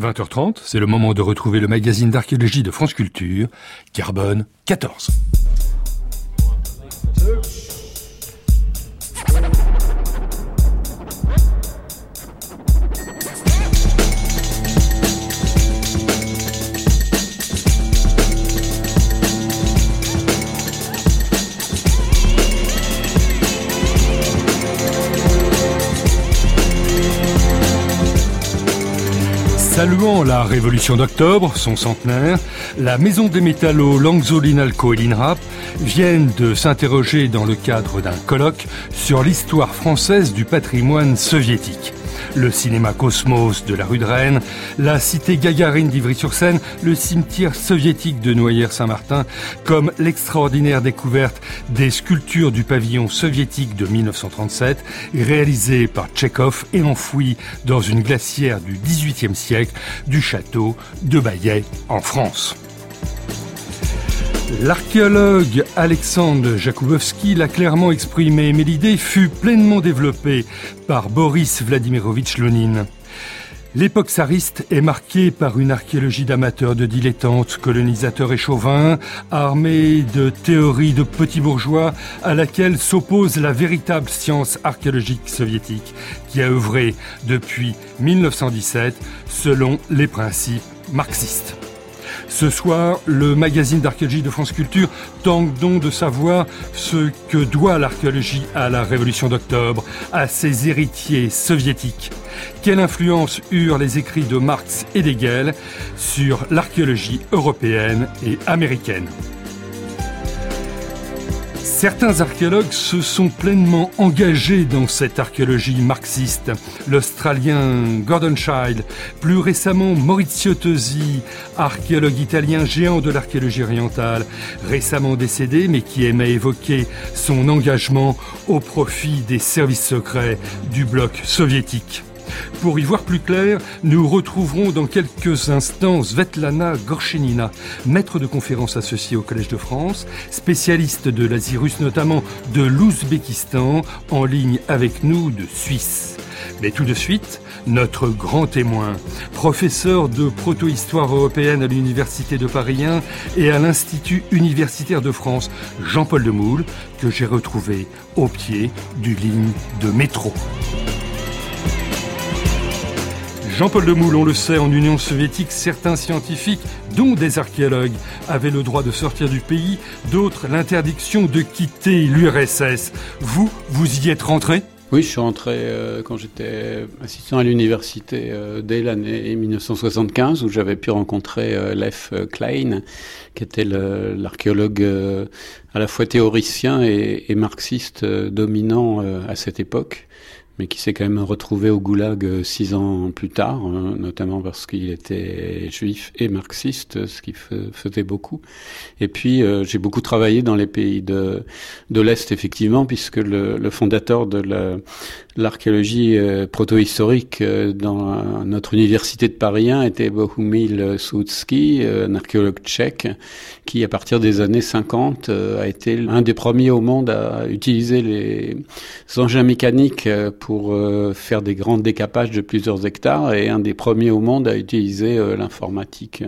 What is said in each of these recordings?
20h30, c'est le moment de retrouver le magazine d'archéologie de France Culture, Carbone 14. Saluant la Révolution d'octobre, son centenaire, la Maison des métallos Langso Linalco et l'INRAP viennent de s'interroger dans le cadre d'un colloque sur l'histoire française du patrimoine soviétique. Le cinéma Cosmos de la rue de Rennes, la cité Gagarine d'Ivry-sur-Seine, le cimetière soviétique de Noyers-Saint-Martin, comme l'extraordinaire découverte des sculptures du pavillon soviétique de 1937, réalisées par Tchekhov et enfouies dans une glacière du XVIIIe siècle du château de Baillet en France. L'archéologue Alexandre Jakubowski l'a clairement exprimé, mais l'idée fut pleinement développée par Boris Vladimirovitch Lounine. L'époque tsariste est marquée par une archéologie d'amateurs, de dilettantes, colonisateurs et chauvins, armés de théories de petits bourgeois, à laquelle s'oppose la véritable science archéologique soviétique, qui a œuvré depuis 1917 selon les principes marxistes. Ce soir, le magazine d'archéologie de France Culture tente donc de savoir ce que doit l'archéologie à la Révolution d'octobre, à ses héritiers soviétiques. Quelle influence eurent les écrits de Marx et d'Hegel sur l'archéologie européenne et américaine ? Certains archéologues se sont pleinement engagés dans cette archéologie marxiste. L'Australien Gordon Childe, plus récemment Maurizio Tosi, archéologue italien géant de l'archéologie orientale, récemment décédé mais qui aimait évoquer son engagement au profit des services secrets du bloc soviétique. Pour y voir plus clair, nous retrouverons dans quelques instants Svetlana Gorchenina, maître de conférences associée au Collège de France, spécialiste de l'Asie russe, notamment de l'Ouzbékistan, en ligne avec nous de Suisse. Mais tout de suite, notre grand témoin, professeur de proto-histoire européenne à l'Université de Paris 1 et à l'Institut universitaire de France, Jean-Paul Demoule, que j'ai retrouvé au pied du ligne de métro. Jean-Paul Demoule, on le sait, en Union soviétique, certains scientifiques, dont des archéologues, avaient le droit de sortir du pays, d'autres l'interdiction de quitter l'URSS. Vous y êtes rentré ? Oui, je suis rentré quand j'étais assistant à l'université dès l'année 1975, où j'avais pu rencontrer Lev Klein, qui était l'archéologue à la fois théoricien et marxiste dominant à cette époque, mais qui s'est quand même retrouvé au goulag 6 ans plus tard, notamment parce qu'il était juif et marxiste, ce qui faisait beaucoup. Et puis j'ai beaucoup travaillé dans les pays de l'Est, effectivement, puisque le fondateur de l'archéologie proto-historique dans notre université de Paris 1 était Bohumil Soutsky, un archéologue tchèque, qui à partir des années 50 a été un des premiers au monde à utiliser les engins mécaniques pour faire des grands décapages de plusieurs hectares, et un des premiers au monde à utiliser l'informatique.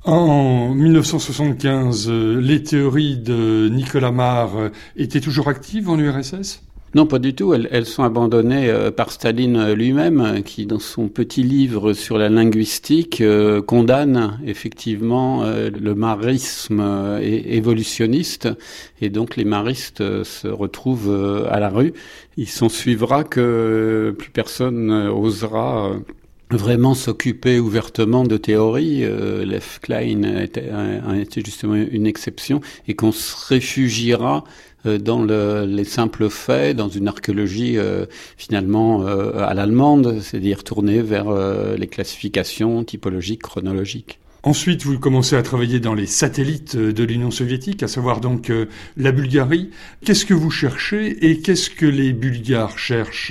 En 1975, les théories de Nicolas Marr étaient toujours actives en URSS ? Non, pas du tout. Elles sont abandonnées par Staline lui-même, qui, dans son petit livre sur la linguistique, condamne effectivement le marrisme évolutionniste. Et donc, les marristes se retrouvent à la rue. Il s'en suivra que plus personne osera vraiment s'occuper ouvertement de théorie. Lev Klein a été justement une exception, et qu'on se réfugiera dans les simples faits, dans une archéologie finalement à l'allemande, c'est-à-dire tournée vers les classifications typologiques, chronologiques. Ensuite, vous commencez à travailler dans les satellites de l'Union soviétique, à savoir donc la Bulgarie. Qu'est-ce que vous cherchez et qu'est-ce que les Bulgares cherchent ?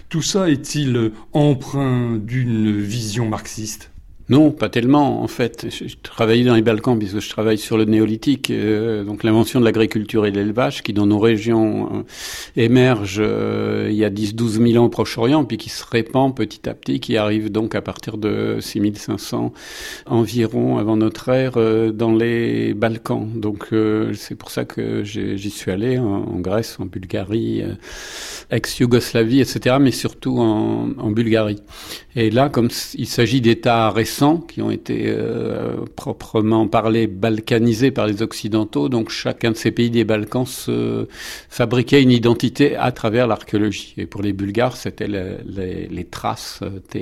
Tout ça est-il empreint d'une vision marxiste ? Non, pas tellement. En fait, je travaillais dans les Balkans puisque je travaille sur le néolithique, donc l'invention de l'agriculture et de l'élevage qui dans nos régions émerge il y a 10-12 000 ans au Proche-Orient puis qui se répand petit à petit, qui arrive donc à partir de 6500 environ avant notre ère dans les Balkans. Donc c'est pour ça que j'y suis allé en Grèce, en Bulgarie, ex-Yougoslavie, etc., mais surtout en Bulgarie. Et là, comme il s'agit d'États récents qui ont été proprement parlé balkanisés par les Occidentaux, donc chacun de ces pays des Balkans se fabriquait une identité à travers l'archéologie. Et pour les Bulgares, c'était les Thraces,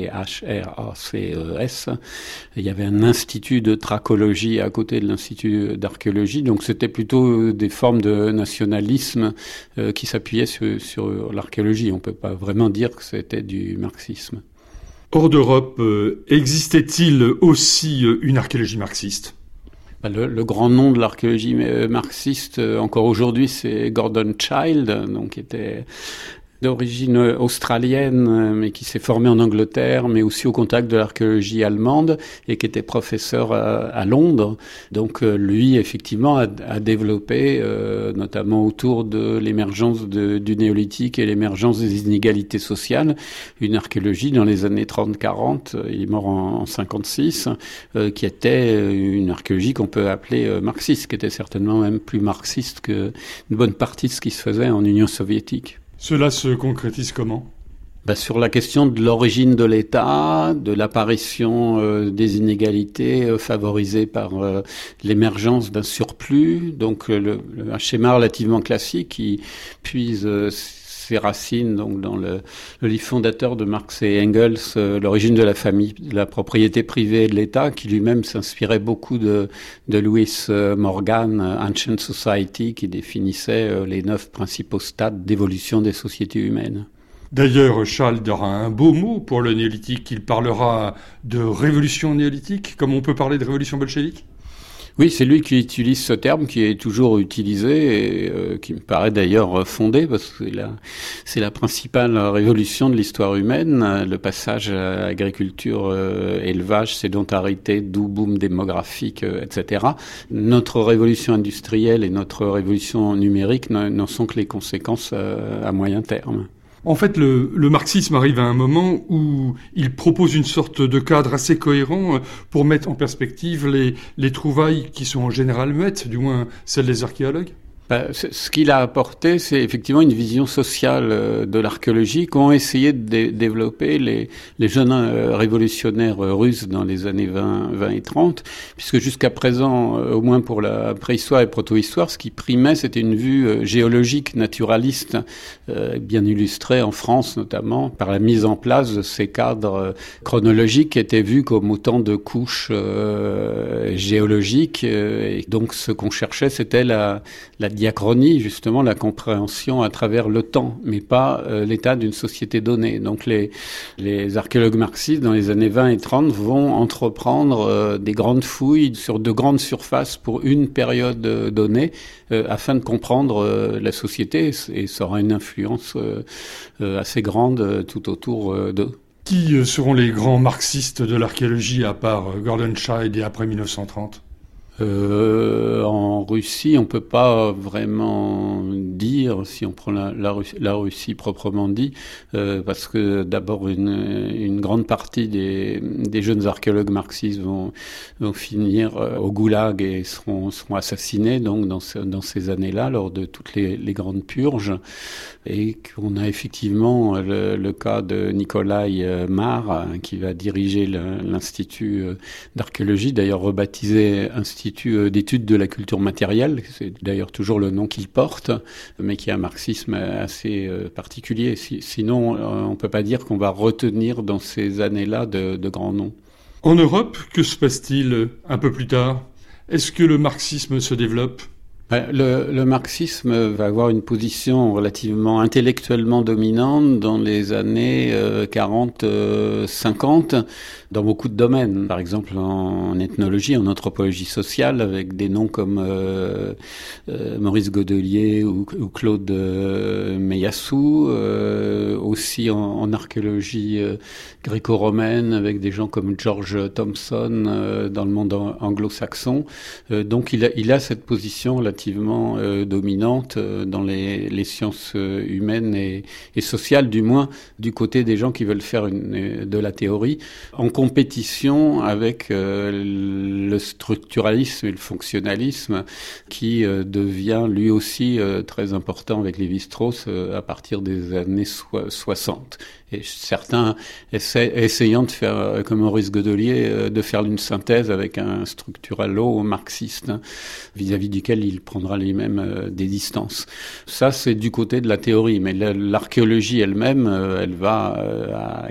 Thraces. Il y avait un institut de tracologie à côté de l'institut d'archéologie, donc c'était plutôt des formes de nationalisme qui s'appuyaient sur l'archéologie. On peut pas vraiment dire que c'était du marxisme. Hors d'Europe, existait-il aussi une archéologie marxiste ? Le grand nom de l'archéologie marxiste, encore aujourd'hui, c'est Gordon Childe, donc qui était d'origine australienne, mais qui s'est formé en Angleterre, mais aussi au contact de l'archéologie allemande, et qui était professeur à Londres. Donc lui, effectivement, a développé, notamment autour de l'émergence du néolithique et l'émergence des inégalités sociales, une archéologie dans les années 30-40, il est mort en 56, qui était une archéologie qu'on peut appeler marxiste, qui était certainement même plus marxiste qu'une bonne partie de ce qui se faisait en Union soviétique. Cela se concrétise comment ? Sur la question de l'origine de l'État, de l'apparition des inégalités favorisées par l'émergence d'un surplus, donc un schéma relativement classique qui puise ses racines donc dans le livre fondateur de Marx et Engels, l'origine de la famille, de la propriété privée et de l'État, qui lui-même s'inspirait beaucoup de Lewis Morgan, Ancient Society, qui définissait les 9 principaux stades d'évolution des sociétés humaines. D'ailleurs, Charles aura un beau mot pour le néolithique. Il parlera de révolution néolithique, comme on peut parler de révolution bolchevique ? Oui, c'est lui qui utilise ce terme, qui est toujours utilisé et qui me paraît d'ailleurs fondé, parce que c'est la principale révolution de l'histoire humaine, le passage à agriculture, élevage, sédentarité, doux boom démographique, etc. Notre révolution industrielle et notre révolution numérique n'en sont que les conséquences à moyen terme. En fait, le marxisme arrive à un moment où il propose une sorte de cadre assez cohérent pour mettre en perspective les trouvailles qui sont en général muettes, du moins celles des archéologues. Ce qu'il a apporté, c'est effectivement une vision sociale de l'archéologie qu'ont essayé de développer les jeunes révolutionnaires russes dans les années 20 et 30, puisque jusqu'à présent, au moins pour la préhistoire et protohistoire, ce qui primait, c'était une vue géologique, naturaliste, bien illustrée en France notamment, par la mise en place de ces cadres chronologiques qui étaient vus comme autant de couches géologiques. Et donc ce qu'on cherchait, c'était la diachronie, justement, la compréhension à travers le temps, mais pas l'état d'une société donnée. Donc les archéologues marxistes, dans les années 20 et 30, vont entreprendre des grandes fouilles sur de grandes surfaces pour une période donnée, afin de comprendre la société, et ça aura une influence assez grande tout autour d'eux. Qui seront les grands marxistes de l'archéologie, à part Gordon Childe et après 1930 ? En Russie, on peut pas vraiment dire, si on prend la Russie proprement dit, parce que d'abord une grande partie des jeunes archéologues marxistes vont finir au goulag et seront assassinés donc dans ces années-là lors de toutes les grandes purges, et qu'on a effectivement le cas de Nikolai Mar qui va diriger l'institut d'archéologie, d'ailleurs rebaptisé Institut d'études de la culture matérielle, c'est d'ailleurs toujours le nom qu'il porte, mais qui a un marxisme assez particulier. Sinon, on peut pas dire qu'on va retenir dans ces années-là de grands noms. En Europe, que se passe-t-il un peu plus tard ? Est-ce que le marxisme se développe ? Le marxisme va avoir une position relativement intellectuellement dominante dans les années 40-50 dans beaucoup de domaines. Par exemple en ethnologie, en anthropologie sociale, avec des noms comme Maurice Godelier ou Claude Meillassoux. Aussi en archéologie gréco-romaine, avec des gens comme George Thompson dans le monde anglo-saxon. Donc il a cette position relativement dominante dans les sciences humaines et sociales, du moins du côté des gens qui veulent faire de la théorie, en compétition avec le structuralisme et le fonctionnalisme qui devient lui aussi très important avec Lévi-Strauss à partir des années 60. Et certains essayant de faire, comme Maurice Godelier, de faire une synthèse avec un structuralo marxiste, vis-à-vis duquel il prendra lui-même des distances. Ça, c'est du côté de la théorie, mais l'archéologie elle-même, elle va à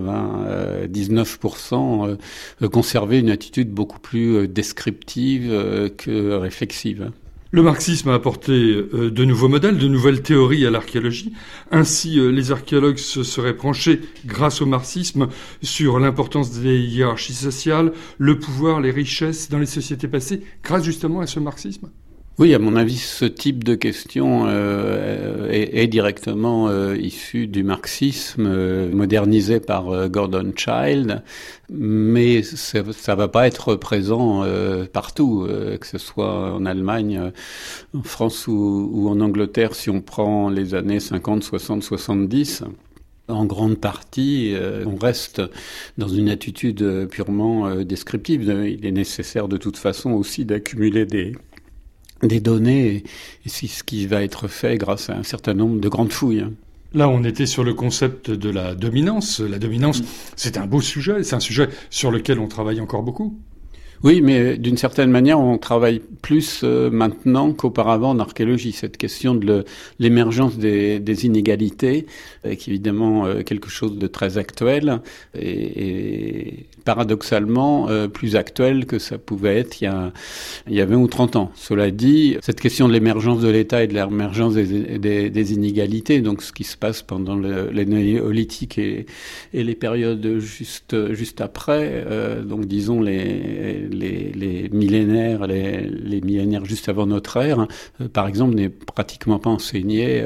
99% conserver une attitude beaucoup plus descriptive que réflexive. Le marxisme a apporté de nouveaux modèles, de nouvelles théories à l'archéologie. Ainsi, les archéologues se seraient penchés, grâce au marxisme, sur l'importance des hiérarchies sociales, le pouvoir, les richesses dans les sociétés passées, grâce justement à ce marxisme. Oui, à mon avis, ce type de question est directement issu du marxisme, modernisé par Gordon Childe, mais ça va pas être présent partout, que ce soit en Allemagne, en France ou en Angleterre, si on prend les années 50, 60, 70. En grande partie, on reste dans une attitude purement descriptive. Il est nécessaire de toute façon aussi d'accumuler des données, et c'est ce qui va être fait grâce à un certain nombre de grandes fouilles. Là, on était sur le concept de la dominance. La dominance, c'est un beau sujet, c'est un sujet sur lequel on travaille encore beaucoup. Oui, mais d'une certaine manière, on travaille plus maintenant qu'auparavant en archéologie. Cette question de l'émergence des inégalités, qui est évidemment quelque chose de très actuel et paradoxalement plus actuel que ça pouvait être il y a 20 ou 30 ans. Cela dit, cette question de l'émergence de l'État et de l'émergence des inégalités, donc ce qui se passe pendant les néolithiques et les périodes juste après, donc disons les millénaires, les millénaires juste avant notre ère, par exemple, n'est pratiquement pas enseigné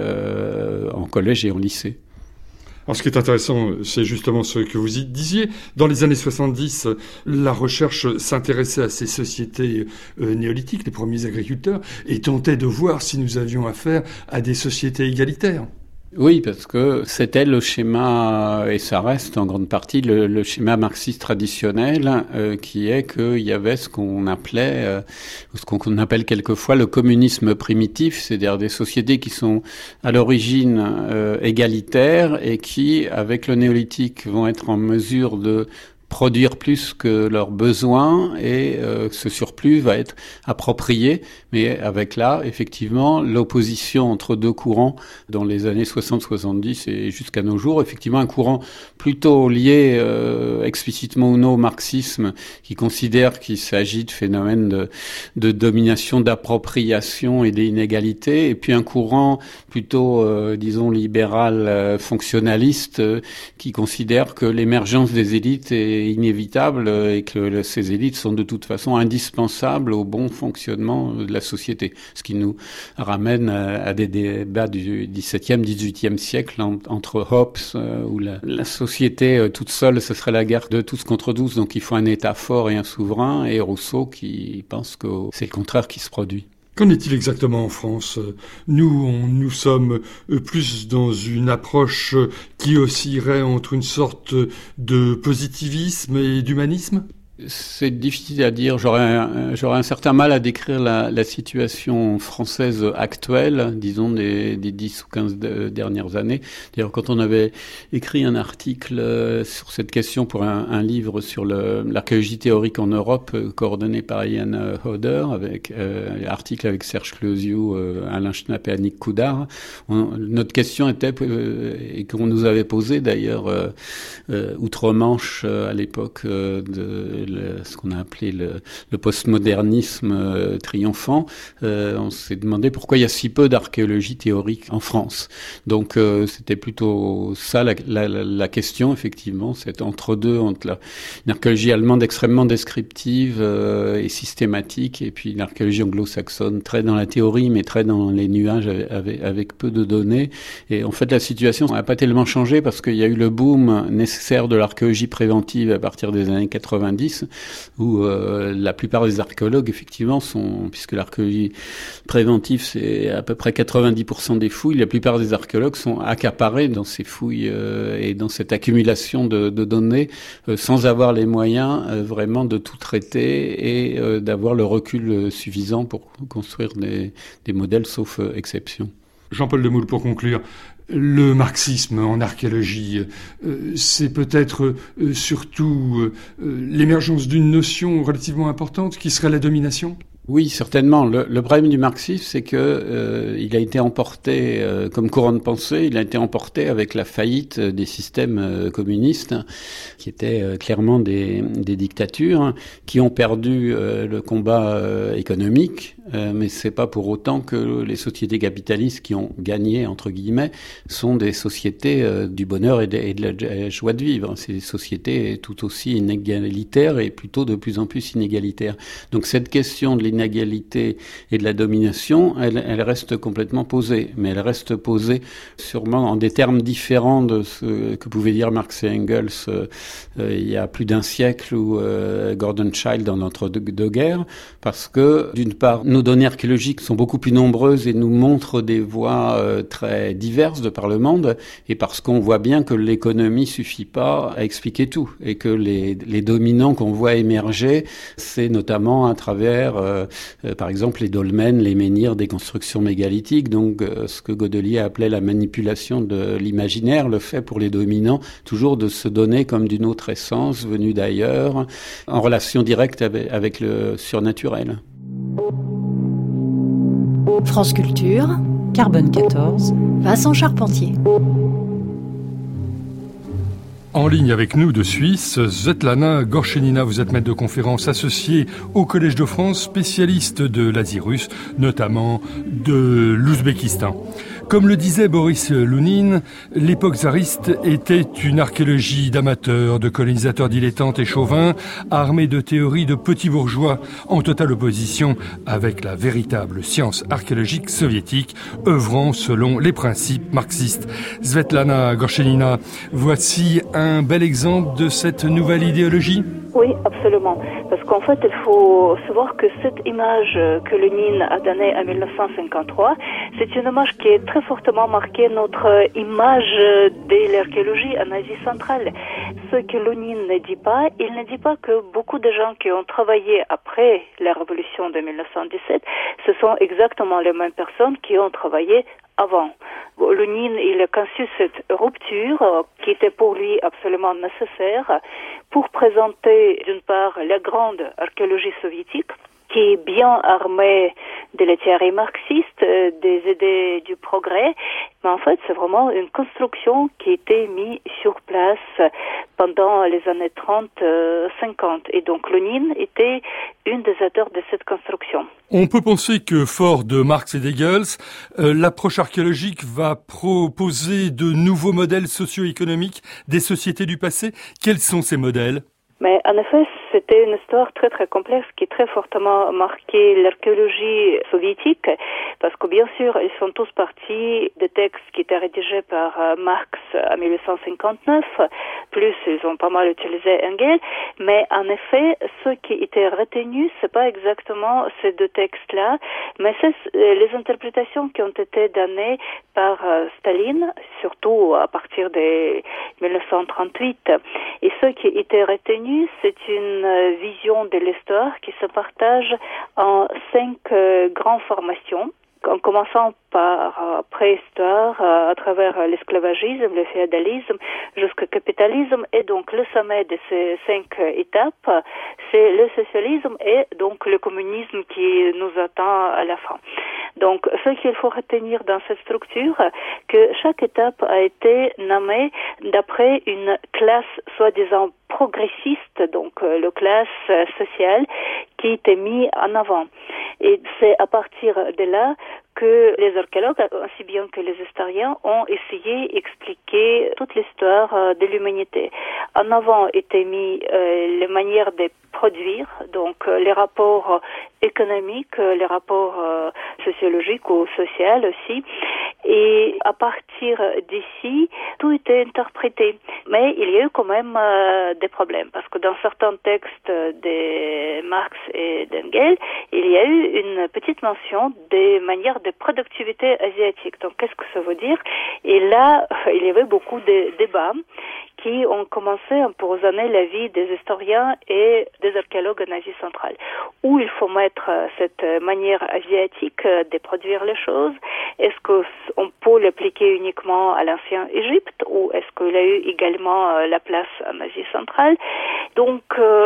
en collège et en lycée. Alors, ce qui est intéressant, c'est justement ce que vous y disiez. Dans les années 70, la recherche s'intéressait à ces sociétés néolithiques, les premiers agriculteurs, et tentait de voir si nous avions affaire à des sociétés égalitaires. Oui, parce que c'était le schéma, et ça reste en grande partie le schéma marxiste traditionnel, qui est qu'il y avait ce qu'on appelait, ce qu'on appelle quelquefois le communisme primitif, c'est-à-dire des sociétés qui sont à l'origine égalitaires et qui, avec le néolithique, vont être en mesure de produire plus que leurs besoins, et ce surplus va être approprié, mais avec là, effectivement, l'opposition entre deux courants dans les années 60-70 et jusqu'à nos jours, effectivement un courant plutôt lié explicitement ou non au marxisme, qui considère qu'il s'agit de phénomènes de domination, d'appropriation et d'inégalité, et puis un courant plutôt, disons, libéral, fonctionnaliste, qui considère que l'émergence des élites est inévitable et que ces élites sont de toute façon indispensables au bon fonctionnement de la société. Ce qui nous ramène à des débats du XVIIe, XVIIIe siècle entre Hobbes, où la société toute seule, ce serait la guerre de tous contre tous, donc il faut un État fort et un souverain, et Rousseau qui pense que c'est le contraire qui se produit. Qu'en est-il exactement en France ? Nous sommes plus dans une approche qui oscillerait entre une sorte de positivisme et d'humanisme ? C'est difficile à dire. J'aurais un certain mal à décrire la situation française actuelle, disons des 10 ou 15 dernières années. D'ailleurs, quand on avait écrit un article sur cette question pour un livre sur l'archéologie théorique en Europe, coordonné par Ian Hodder, avec article avec Serge Closiou, Alain Schnapp et Annick Coudard, notre question était, et qu'on nous avait posée d'ailleurs outre-Manche à l'époque de ce qu'on a appelé le postmodernisme triomphant, on s'est demandé pourquoi il y a si peu d'archéologie théorique en France. Donc c'était plutôt ça la question, effectivement, c'est entre-deux, entre une archéologie allemande extrêmement descriptive et systématique, et puis l'archéologie anglo-saxonne très dans la théorie, mais très dans les nuages avec peu de données. Et en fait, la situation n'a pas tellement changé parce qu'il y a eu le boom nécessaire de l'archéologie préventive à partir des années 90, où la plupart des archéologues, effectivement, puisque l'archéologie préventive, c'est à peu près 90% des fouilles, la plupart des archéologues sont accaparés dans ces fouilles et dans cette accumulation de données sans avoir les moyens vraiment de tout traiter et d'avoir le recul suffisant pour construire des modèles, sauf exception. Jean-Paul Demoule, pour conclure, le marxisme en archéologie, c'est peut-être surtout l'émergence d'une notion relativement importante qui serait la domination ? Oui, certainement. Le problème du marxisme, c'est que il a été emporté, comme courant de pensée, il a été emporté avec la faillite des systèmes communistes, qui étaient clairement des dictatures, qui ont perdu le combat économique. Mais c'est pas pour autant que les sociétés capitalistes qui ont gagné, entre guillemets, sont des sociétés du bonheur et de la joie de vivre. C'est des sociétés tout aussi inégalitaires et plutôt de plus en plus inégalitaires. Donc cette question de l'inégalité et de la domination, elle reste complètement posée. Mais elle reste posée sûrement en des termes différents de ce que pouvaient dire Marx et Engels il y a plus d'un siècle, ou Gordon Childe dans l'entre-deux-guerres, parce que d'une part, nos données archéologiques sont beaucoup plus nombreuses et nous montrent des voies très diverses de par le monde, et parce qu'on voit bien que l'économie suffit pas à expliquer tout, et que les dominants qu'on voit émerger, c'est notamment à travers, par exemple, les dolmens, les menhirs des constructions mégalithiques, donc ce que Godelier appelait la manipulation de l'imaginaire, le fait pour les dominants toujours de se donner comme d'une autre essence venue d'ailleurs, en relation directe avec le surnaturel. France Culture, Carbone 14, Vincent Charpentier. En ligne avec nous de Suisse, Svetlana Gorchenina, vous êtes maître de conférence associée au Collège de France, spécialiste de l'Asie russe, notamment de l'Ouzbékistan. Comme le disait Boris Lounine, l'époque tsariste était une archéologie d'amateurs, de colonisateurs dilettantes et chauvins, armés de théories de petits bourgeois, en totale opposition avec la véritable science archéologique soviétique, œuvrant selon les principes marxistes. Svetlana Gorchenina, voici un bel exemple de cette nouvelle idéologie ? Oui, absolument. Parce qu'en fait, il faut savoir que cette image que Lénine a donnée en 1953, c'est une image qui est très fortement marquée notre image de l'archéologie en Asie centrale. Ce que Lénine ne dit pas, il ne dit pas que beaucoup de gens qui ont travaillé après la révolution de 1917, ce sont exactement les mêmes personnes qui ont travaillé avant. Lénine, il a conçu cette rupture qui était pour lui absolument nécessaire pour présenter d'une part la grande archéologie soviétique qui est bien armée de la théorie marxiste, des idées du progrès, mais en fait c'est vraiment une construction qui a été mise sur place pendant les années 30-50 et donc Lénine était une des auteurs de cette construction. On peut penser que, fort de Marx et d'Engels, l'approche archéologique va proposer de nouveaux modèles socio-économiques des sociétés du passé. Quels sont ces modèles ? Mais en effet, c'était une histoire très très complexe qui a très fortement marqué l'archéologie soviétique parce que bien sûr, ils sont tous partis des textes qui étaient rédigés par Marx en 1859, plus ils ont pas mal utilisé Engels, mais en effet, ce qui était retenu, c'est pas exactement ces deux textes-là, mais c'est les interprétations qui ont été données par Staline, surtout à partir de 1938. Et ce qui était retenu, c'est une vision de l'histoire qui se partage en 5 grandes formations, en commençant par préhistoire, à travers l'esclavagisme, le féodalisme, jusqu'au capitalisme, et donc le sommet de ces 5 étapes, c'est le socialisme et donc le communisme qui nous attend à la fin. Donc, ce qu'il faut retenir dans cette structure, que chaque étape a été nommée d'après une classe soi-disant progressiste, donc le classe sociale, qui était mis en avant. Et c'est à partir de là que les archéologues, aussi bien que les historiens, ont essayé d'expliquer toute l'histoire de l'humanité. En avant étaient mis les manières de produire, donc les rapports économiques, les rapports sociologiques ou sociaux aussi. Et à partir d'ici, tout était interprété. Mais il y a eu quand même des problèmes, parce que dans certains textes de Marx et d'Engels, il y a eu une petite mention des manières de productivité asiatique. Donc, qu'est-ce que ça veut dire? Et là, il y avait beaucoup de débats qui ont commencé à empoisonner la vie des historiens et des archéologues en Asie centrale. Où il faut mettre cette manière asiatique de produire les choses? Est-ce qu'on peut l'appliquer uniquement à l'ancien Égypte ou est-ce qu'il a eu également la place en Asie centrale? Donc,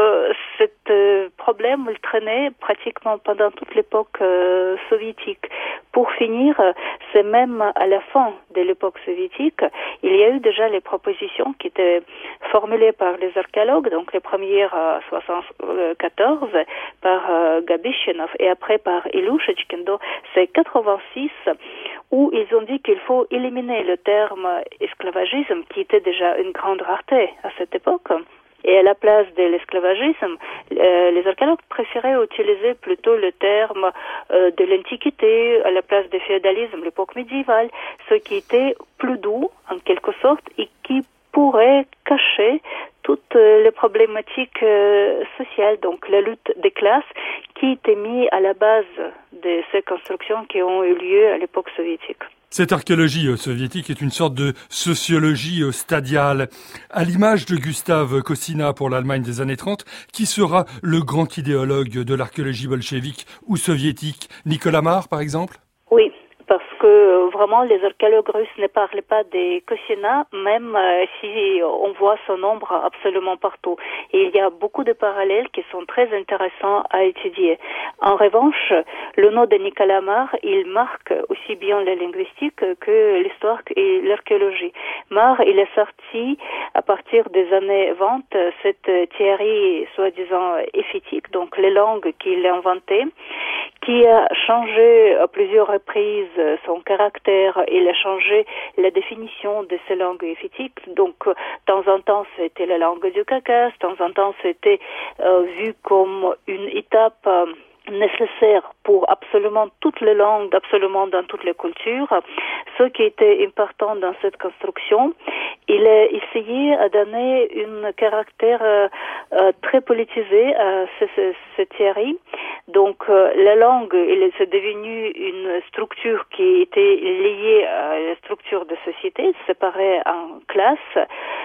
ce problème, il traînait pratiquement pendant toute l'époque soviétique. Pour finir, c'est même à la fin de l'époque soviétique, il y a eu déjà les propositions qui étaient formulées par les archéologues, donc les premières en 1974 par Gabichinov et après par Ilyushchkin, c'est 86, où ils ont dit qu'il faut éliminer le terme esclavagisme, qui était déjà une grande rareté à cette époque. Et à la place de l'esclavagisme, les archéologues préféraient utiliser plutôt le terme de l'Antiquité à la place du féodalisme, l'époque médiévale, ce qui était plus doux, en quelque sorte, et qui pourrait cacher toutes les problématiques sociales, donc la lutte des classes, qui était mise à la base de ces constructions qui ont eu lieu à l'époque soviétique. Cette archéologie soviétique est une sorte de sociologie stadiale. À l'image de Gustav Kosyna pour l'Allemagne des années 30, qui sera le grand idéologue de l'archéologie bolchevique ou soviétique? Nicolas Marr, par exemple? Oui, parce que vraiment les archéologues russes ne parlent pas de Kosyna, même si on voit son ombre absolument partout. Et il y a beaucoup de parallèles qui sont très intéressants à étudier. En revanche, le nom de Nicolas Marr, il marque aussi bien la linguistique que l'histoire et l'archéologie. Marr, il est sorti à partir des années 20 cette théorie soi-disant éphétique, donc les langues qu'il a inventées, qui a changé à plusieurs reprises son caractère. Il a changé la définition de ces langues éphétiques. Donc, de temps en temps, c'était la langue du Caucase, de temps en temps, c'était vu comme une étape nécessaire pour absolument toutes les langues, absolument dans toutes les cultures. Ce qui était important dans cette construction, il a essayé de donner un caractère très politisé à cette théorie. Donc la langue, c'est devenu une structure qui était liée à la structure de société, séparée en classes.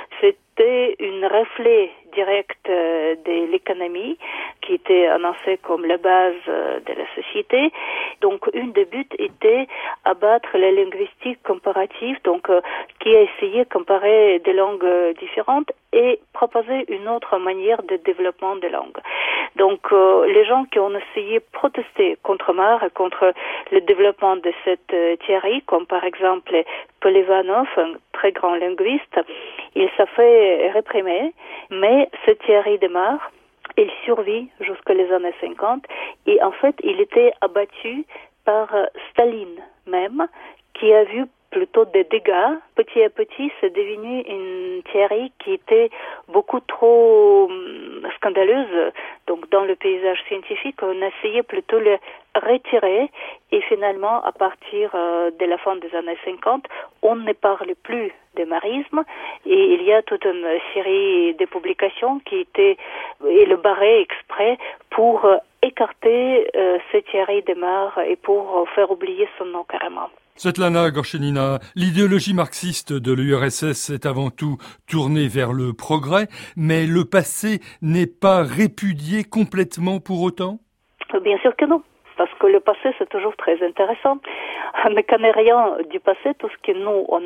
C'était un reflet direct de l'économie qui était annoncé comme la base de la société. Donc, une des buts était abattre la linguistique comparative, donc qui a essayé de comparer des langues différentes et proposer une autre manière de développement des langues. Donc, les gens qui ont essayé de protester contre Marr et contre le développement de cette théorie, comme par exemple Polivanov, un très grand linguiste, il s'est fait réprimer, mais cette théorie de Marr, il survit jusqu'aux années 50 et en fait, il était abattu par Staline même, qui a vu plutôt des dégâts. Petit à petit, c'est devenu une théorie qui était beaucoup trop scandaleuse. Donc, dans le paysage scientifique, on a essayé plutôt de le retirer et finalement, à partir de la fin des années 50, on ne parle plus de marisme et il y a toute une série de publications qui étaient élaborées exprès pour écarter cette théorie de Marr et pour faire oublier son nom carrément. Svetlana Gorchenina, l'idéologie marxiste de l'URSS est avant tout tournée vers le progrès, mais le passé n'est pas répudié complètement pour autant? Bien sûr que non. parce que le passé c'est toujours très intéressant. On ne connaît rien du passé, tout ce que nous on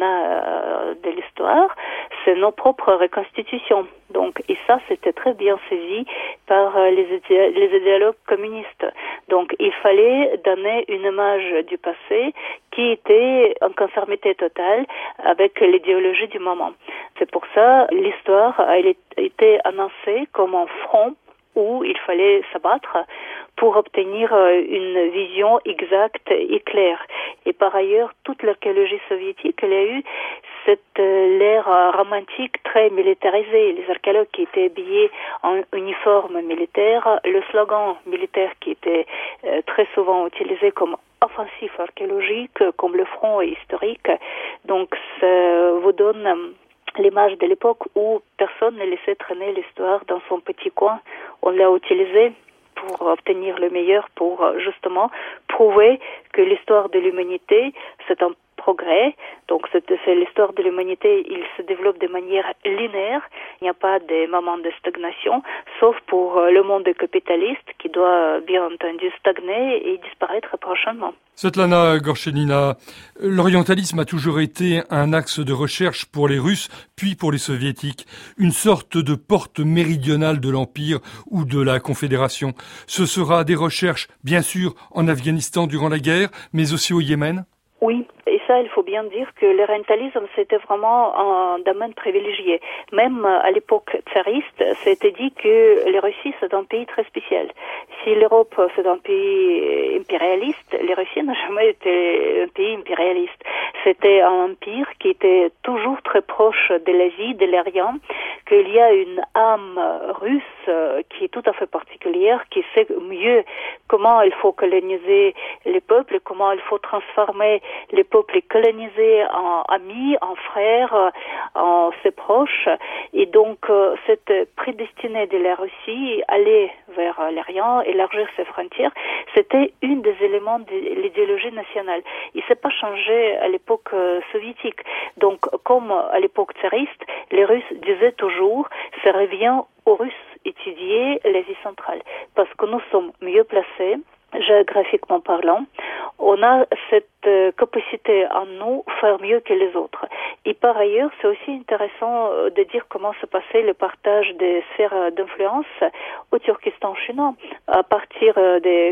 a de l'histoire, c'est nos propres reconstitutions. Donc, et ça c'était très bien saisi par les idéologues communistes. Donc il fallait donner une image du passé qui était en conformité totale avec l'idéologie du moment. C'est pour ça l'histoire a été annoncée comme un front où il fallait s'abattre pour obtenir une vision exacte et claire. Et par ailleurs, toute l'archéologie soviétique, elle a eu cette l'ère romantique très militarisée. Les archéologues qui étaient habillés en uniforme militaire, le slogan militaire qui était très souvent utilisé comme offensif archéologique, comme le front historique. Donc ça vous donne l'image de l'époque où personne ne laissait traîner l'histoire dans son petit coin. On l'a utilisé pour obtenir le meilleur, pour justement prouver que l'histoire de l'humanité, c'est un progrès. Donc c'est l'histoire de l'humanité, il se développe de manière linéaire. Il n'y a pas de moments de stagnation, sauf pour le monde capitaliste qui doit bien entendu stagner et disparaître prochainement. Svetlana Gorchenina, l'orientalisme a toujours été un axe de recherche pour les Russes, puis pour les Soviétiques, une sorte de porte méridionale de l'Empire ou de la Confédération. Ce sera des recherches, bien sûr, en Afghanistan durant la guerre, mais aussi au Yémen? Oui, et ça, il faut bien dire que l'orientalisme, c'était vraiment un domaine privilégié. Même à l'époque tsariste, c'était dit que la Russie, c'est un pays très spécial. Si l'Europe, c'est un pays impérialiste, la Russie n'a jamais été un pays impérialiste. C'était un empire qui était toujours très proche de l'Asie, de l'Orient, qu'il y a une âme russe qui est tout à fait particulière, qui sait mieux comment il faut coloniser les peuples, comment il faut transformer les peuples colonisés en amis, en frères, en ses proches. Et donc, cette prédestinée de la Russie, aller vers l'Orient, élargir ses frontières, c'était une des éléments de l'idéologie nationale. Il ne s'est pas changé à l'époque soviétique. Donc, comme à l'époque tsariste, les Russes disaient toujours, ça revient aux Russes étudier l'Asie centrale, parce que nous sommes mieux placés, géographiquement parlant, on a cette capacité en nous faire mieux que les autres. Et par ailleurs, c'est aussi intéressant de dire comment se passait le partage des sphères d'influence au Turkestan chinois. À partir de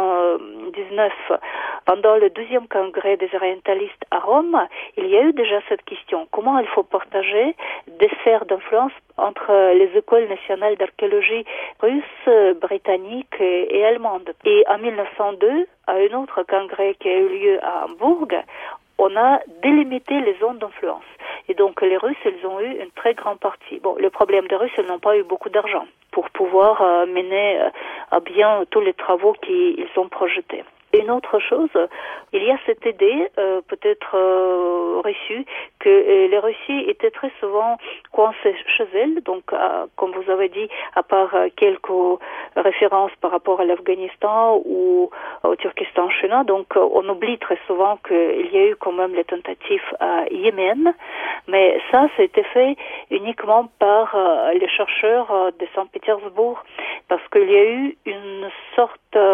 99, pendant le 12e congrès des orientalistes à Rome, il y a eu déjà cette question. Comment il faut partager des sphères d'influence entre les écoles nationales d'archéologie russes, britanniques et allemandes. Et en 1902, à un autre congrès qui a eu lieu à Hambourg, on a délimité les zones d'influence. Et donc les Russes, ils ont eu une très grande partie. Bon, le problème des Russes, ils n'ont pas eu beaucoup d'argent pour pouvoir mener à bien tous les travaux qu'ils ont projetés. Une autre chose, il y a cette idée, peut-être reçue, que la Russie était très souvent coincée chez elle. Donc, comme vous avez dit, à part quelques références par rapport à l'Afghanistan ou au Turkestan chinois, donc on oublie très souvent qu'il y a eu quand même les tentatives à Yémen. Mais ça a été fait uniquement par les chercheurs de Saint-Pétersbourg, parce qu'il y a eu une sorte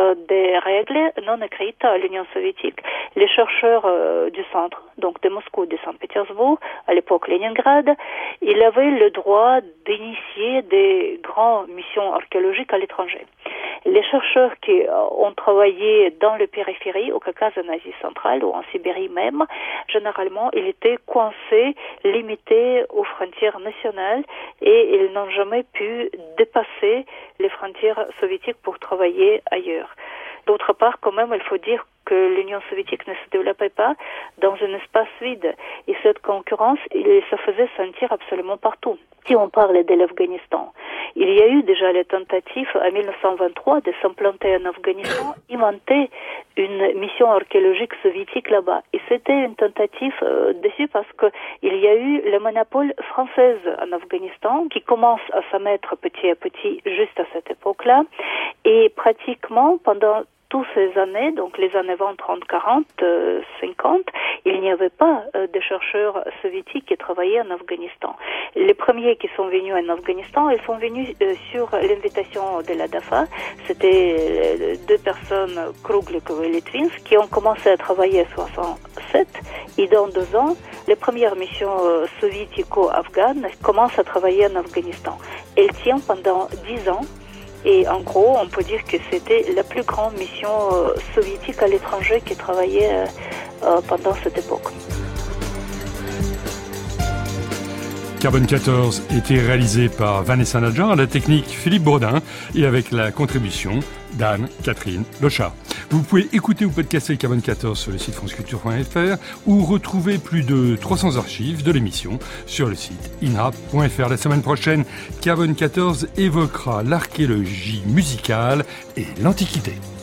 de règles non écrites à l'Union soviétique. Les chercheurs du centre, donc de Moscou, de Saint-Pétersbourg, à l'époque Leningrad, ils avaient le droit d'initier des grandes missions archéologiques à l'étranger. Les chercheurs qui ont travaillé dans le périphérie, au Caucase, en Asie centrale ou en Sibérie même, généralement, ils étaient coincés, limités aux frontières nationales et ils n'ont jamais pu dépasser les frontières soviétiques pour travailler ailleurs. D'autre part, quand même, il faut dire que l'Union soviétique ne se développait pas dans un espace vide. Et cette concurrence, il se faisait sentir absolument partout. Si on parle de l'Afghanistan, il y a eu déjà les tentatives en 1923 de s'implanter en Afghanistan, inventer une mission archéologique soviétique là-bas. Et c'était une tentative dessus parce que il y a eu le monopole français en Afghanistan qui commence à se mettre petit à petit juste à cette époque-là. Et pratiquement pendant toutes ces années, donc les années 20, 30, 40, 50, il n'y avait pas de chercheurs soviétiques qui travaillaient en Afghanistan. Les premiers qui sont venus en Afghanistan, ils sont venus sur l'invitation de la DAFA. C'était deux personnes, Kruglikov et Litvins, qui ont commencé à travailler en 67. Et dans 2 ans, les premières missions soviético-afghanes commencent à travailler en Afghanistan. Elles tiennent pendant 10 ans. Et en gros, on peut dire que c'était la plus grande mission soviétique à l'étranger qui travaillait pendant cette époque. Carbone 14 était réalisé par Vanessa Nadjar, à la technique Philippe Bourdin et avec la contribution d'Anne-Catherine Lochard. Vous pouvez écouter ou podcaster Carbone 14 sur le site franceculture.fr ou retrouver plus de 300 archives de l'émission sur le site inrap.fr. La semaine prochaine, Carbone 14 évoquera l'archéologie musicale et l'Antiquité.